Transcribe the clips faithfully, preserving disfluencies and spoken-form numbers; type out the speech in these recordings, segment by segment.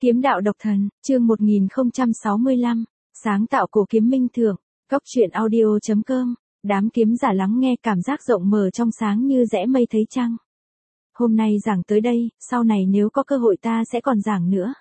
Kiếm đạo độc thần, chương một nghìn không trăm sáu mươi lăm, sáng tạo cổ kiếm minh thượng, cốc truyện audio chấm com, đám kiếm giả lắng nghe cảm giác rộng mở trong sáng như rẽ mây thấy trăng. Hôm nay giảng tới đây, sau này nếu có cơ hội ta sẽ còn giảng nữa.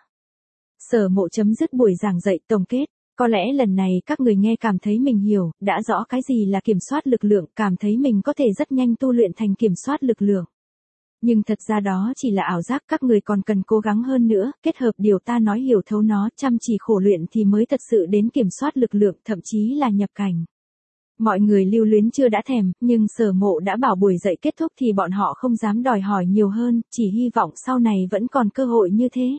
Sở Mộ chấm dứt buổi giảng dạy tổng kết, có lẽ lần này các người nghe cảm thấy mình hiểu, đã rõ cái gì là kiểm soát lực lượng, cảm thấy mình có thể rất nhanh tu luyện thành kiểm soát lực lượng. Nhưng thật ra đó chỉ là ảo giác, các người còn cần cố gắng hơn nữa, kết hợp điều ta nói hiểu thấu nó, chăm chỉ khổ luyện thì mới thật sự đến kiểm soát lực lượng, thậm chí là nhập cảnh. Mọi người lưu luyến chưa đã thèm, nhưng Sở Mộ đã bảo buổi dạy kết thúc thì bọn họ không dám đòi hỏi nhiều hơn, chỉ hy vọng sau này vẫn còn cơ hội như thế.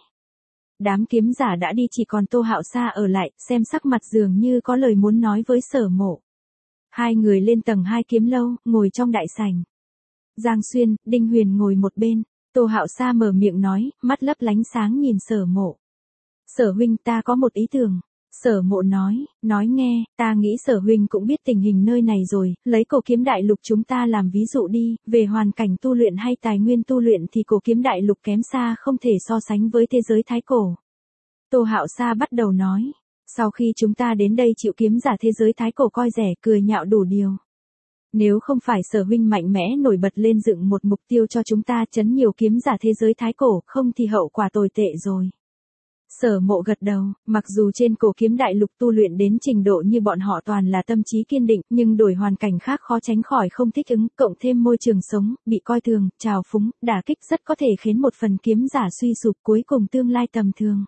Đám kiếm giả đã đi, chỉ còn Tô Hạo Sa ở lại, xem sắc mặt dường như có lời muốn nói với Sở Mộ. Hai người lên tầng hai kiếm lâu, ngồi trong đại sảnh. Giang Xuyên, Đinh Huyền ngồi một bên, Tô Hạo Sa mở miệng nói, mắt lấp lánh sáng nhìn Sở Mộ. Sở huynh, ta có một ý tưởng. Sở Mộ nói, nói nghe, ta nghĩ Sở huynh cũng biết tình hình nơi này rồi, lấy cổ kiếm đại lục chúng ta làm ví dụ đi, về hoàn cảnh tu luyện hay tài nguyên tu luyện thì cổ kiếm đại lục kém xa không thể so sánh với thế giới thái cổ. Tô Hạo Sa bắt đầu nói, sau khi chúng ta đến đây chịu kiếm giả thế giới thái cổ coi rẻ, cười nhạo đủ điều. Nếu không phải Sở huynh mạnh mẽ nổi bật lên dựng một mục tiêu cho chúng ta chấn nhiều kiếm giả thế giới thái cổ, không thì hậu quả tồi tệ rồi. Sở Mộ gật đầu, mặc dù trên cổ kiếm đại lục tu luyện đến trình độ như bọn họ toàn là tâm trí kiên định, nhưng đổi hoàn cảnh khác khó tránh khỏi không thích ứng, cộng thêm môi trường sống, bị coi thường, trào phúng, đả kích rất có thể khiến một phần kiếm giả suy sụp, cuối cùng tương lai tầm thường.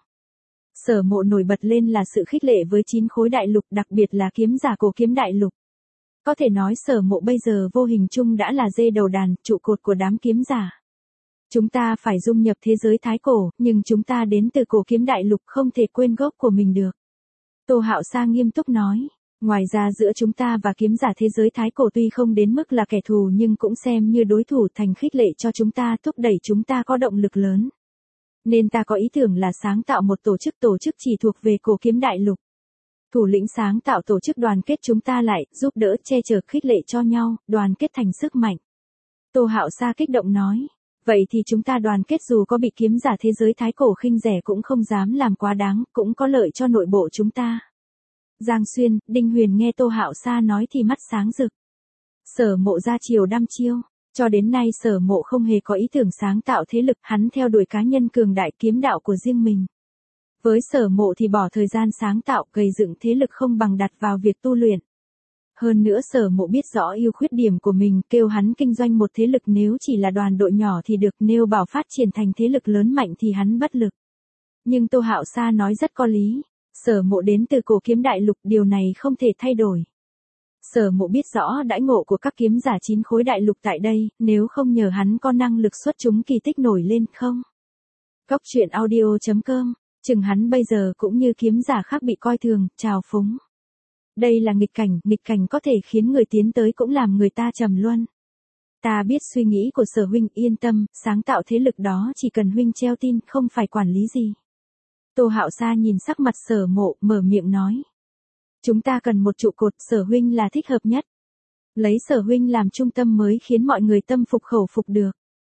Sở Mộ nổi bật lên là sự khích lệ với chín khối đại lục, đặc biệt là kiếm giả cổ kiếm đại lục. Có thể nói Sở Mộ bây giờ vô hình chung đã là dê đầu đàn, trụ cột của đám kiếm giả. Chúng ta phải dung nhập thế giới thái cổ, nhưng chúng ta đến từ cổ kiếm đại lục, không thể quên gốc của mình được. Tô Hạo Sa nghiêm túc nói, ngoài ra giữa chúng ta và kiếm giả thế giới thái cổ tuy không đến mức là kẻ thù nhưng cũng xem như đối thủ, thành khích lệ cho chúng ta, thúc đẩy chúng ta có động lực lớn. Nên ta có ý tưởng là sáng tạo một tổ chức tổ chức chỉ thuộc về cổ kiếm đại lục. Thủ lĩnh sáng tạo tổ chức đoàn kết chúng ta lại, giúp đỡ che chở khích lệ cho nhau, đoàn kết thành sức mạnh. Tô Hạo Sa kích động nói, vậy thì chúng ta đoàn kết dù có bị kiếm giả thế giới thái cổ khinh rẻ cũng không dám làm quá đáng, cũng có lợi cho nội bộ chúng ta. Giang Xuyên, Đinh Huyền nghe Tô Hạo Sa nói thì mắt sáng rực. Sở Mộ ra chiều đăm chiêu, cho đến nay Sở Mộ không hề có ý tưởng sáng tạo thế lực, hắn theo đuổi cá nhân cường đại kiếm đạo của riêng mình. Với Sở Mộ thì bỏ thời gian sáng tạo, gây dựng thế lực không bằng đặt vào việc tu luyện. Hơn nữa Sở Mộ biết rõ ưu khuyết điểm của mình, kêu hắn kinh doanh một thế lực nếu chỉ là đoàn đội nhỏ thì được, nêu bảo phát triển thành thế lực lớn mạnh thì hắn bất lực. Nhưng Tô Hạo Sa nói rất có lý, Sở Mộ đến từ cổ kiếm đại lục, điều này không thể thay đổi. Sở Mộ biết rõ đãi ngộ của các kiếm giả chín khối đại lục tại đây, nếu không nhờ hắn có năng lực xuất chúng kỳ tích nổi lên không. Cốc truyện audio chấm com, chừng hắn bây giờ cũng như kiếm giả khác bị coi thường, trào phúng. Đây là nghịch cảnh, nghịch cảnh có thể khiến người tiến tới cũng làm người ta trầm luân. Ta biết suy nghĩ của Sở huynh, yên tâm, sáng tạo thế lực đó chỉ cần huynh treo tin, không phải quản lý gì. Tô Hạo Sa nhìn sắc mặt Sở Mộ, mở miệng nói. Chúng ta cần một trụ cột, Sở huynh là thích hợp nhất. Lấy Sở huynh làm trung tâm mới khiến mọi người tâm phục khẩu phục được.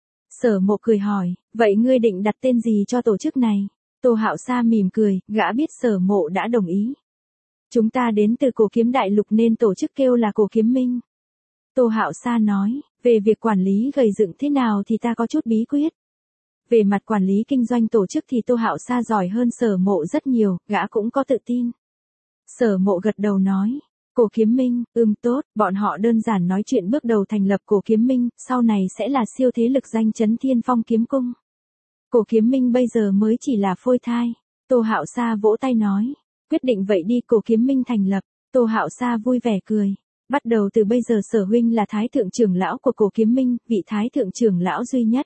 Sở Mộ cười hỏi, vậy ngươi định đặt tên gì cho tổ chức này? Tô Hạo Sa mỉm cười, gã biết Sở Mộ đã đồng ý. Chúng ta đến từ cổ kiếm đại lục nên tổ chức kêu là cổ kiếm minh. Tô Hạo Sa nói, về việc quản lý gầy dựng thế nào thì ta có chút bí quyết. Về mặt quản lý kinh doanh tổ chức thì Tô Hạo Sa giỏi hơn Sở Mộ rất nhiều, gã cũng có tự tin. Sở Mộ gật đầu nói, cổ kiếm minh, ừm tốt, bọn họ đơn giản nói chuyện bước đầu thành lập cổ kiếm minh, sau này sẽ là siêu thế lực danh chấn thiên phong kiếm cung. Cổ kiếm minh bây giờ mới chỉ là phôi thai. Tô Hạo Sa vỗ tay nói, quyết định vậy đi, cổ kiếm minh thành lập. Tô Hạo Sa vui vẻ cười, bắt đầu từ bây giờ Sở huynh là thái thượng trưởng lão của cổ kiếm minh, vị thái thượng trưởng lão duy nhất.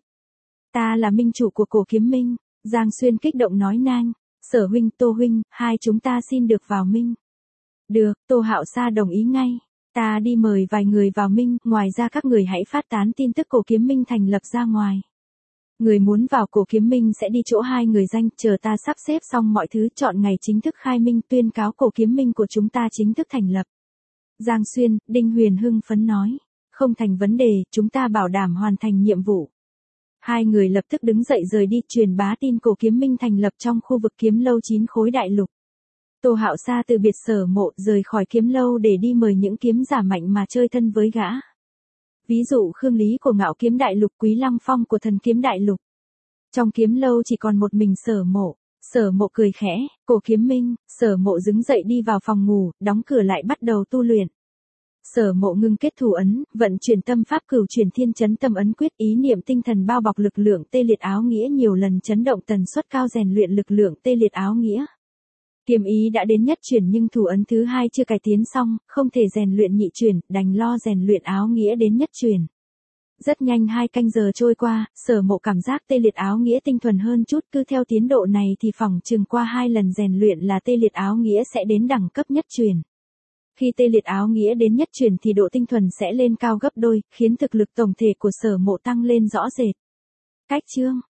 Ta là minh chủ của cổ kiếm minh. Giang Xuyên kích động nói nang, Sở huynh, Tô huynh, hai chúng ta xin được vào minh. Được, Tô Hạo Sa đồng ý ngay. Ta đi mời vài người vào minh, ngoài ra các người hãy phát tán tin tức cổ kiếm minh thành lập ra ngoài. Người muốn vào cổ kiếm minh sẽ đi chỗ hai người danh, chờ ta sắp xếp xong mọi thứ, chọn ngày chính thức khai minh, tuyên cáo cổ kiếm minh của chúng ta chính thức thành lập. Giang Xuyên, Đinh Huyền hưng phấn nói, không thành vấn đề, chúng ta bảo đảm hoàn thành nhiệm vụ. Hai người lập tức đứng dậy rời đi truyền bá tin cổ kiếm minh thành lập trong khu vực kiếm lâu chín khối đại lục. Tô Hạo Sa từ biệt Sở Mộ rời khỏi kiếm lâu để đi mời những kiếm giả mạnh mà chơi thân với gã. Ví dụ Khương Lý của Ngạo Kiếm Đại Lục, Quý Lăng Phong của Thần Kiếm Đại Lục. Trong kiếm lâu chỉ còn một mình Sở Mộ. Sở Mộ cười khẽ, cổ kiếm minh. Sở Mộ đứng dậy đi vào phòng ngủ, đóng cửa lại bắt đầu tu luyện. Sở Mộ ngưng kết thủ ấn, vận chuyển tâm pháp cửu chuyển thiên chấn tâm ấn quyết, ý niệm tinh thần bao bọc lực lượng tê liệt áo nghĩa nhiều lần chấn động tần suất cao rèn luyện lực lượng tê liệt áo nghĩa. Kiếm ý đã đến nhất chuyển nhưng thủ ấn thứ hai chưa cải tiến xong, không thể rèn luyện nhị chuyển, đành lo rèn luyện áo nghĩa đến nhất chuyển. Rất nhanh hai canh giờ trôi qua, Sở Mộ cảm giác tê liệt áo nghĩa tinh thuần hơn chút, cứ theo tiến độ này thì phỏng chừng qua hai lần rèn luyện là tê liệt áo nghĩa sẽ đến đẳng cấp nhất chuyển. Khi tê liệt áo nghĩa đến nhất chuyển thì độ tinh thuần sẽ lên cao gấp đôi, khiến thực lực tổng thể của Sở Mộ tăng lên rõ rệt. Cách chương